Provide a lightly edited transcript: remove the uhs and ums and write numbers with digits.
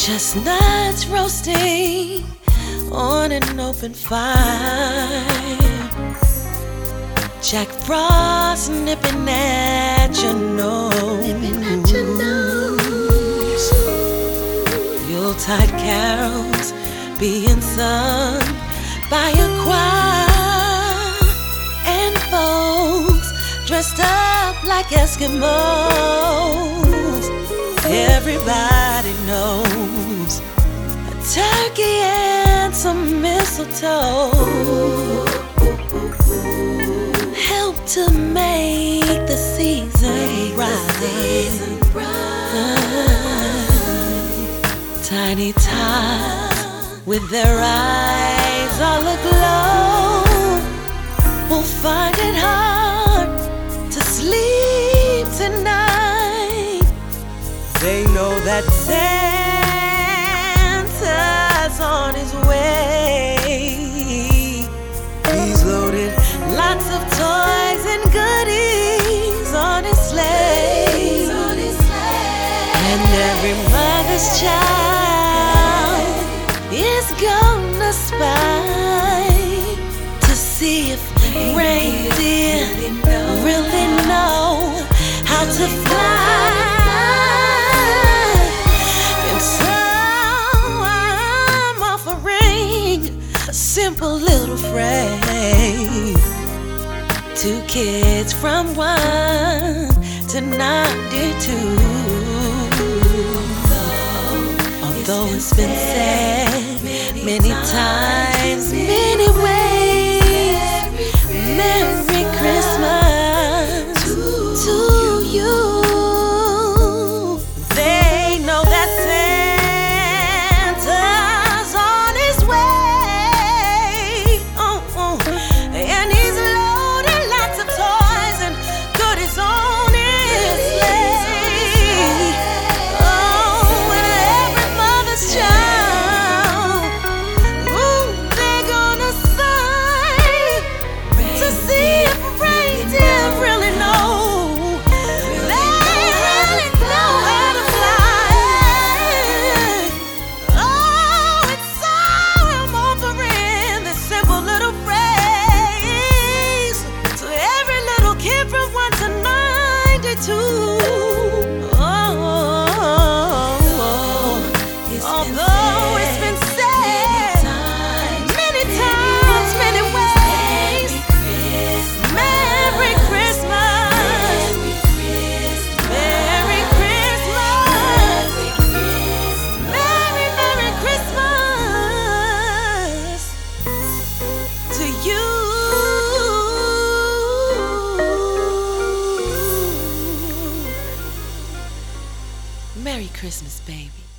Chestnuts roasting on an open fire, Jack Frost nipping at your nose, Yuletide carols being sung by a choir, and folks dressed up like Eskimos. Everybody knows a turkey and some mistletoe help to make the season bright. Tiny tots with their eyes all aglow will find it hard to sleep tonight. They know that Santa's on his way. He's loaded lots of toys and goodies on his sleigh. And every mother's child is gonna spy to see if reindeer really know how to fly. Simple little phrase to kids from 1 to 92. Although it's been said many times, many ways, Merry Christmas to you. They know that Santa's on his way. Although it's been said many times, many ways, Merry Christmas, Merry Christmas, Merry, Merry Christmas to you. Merry Christmas, baby.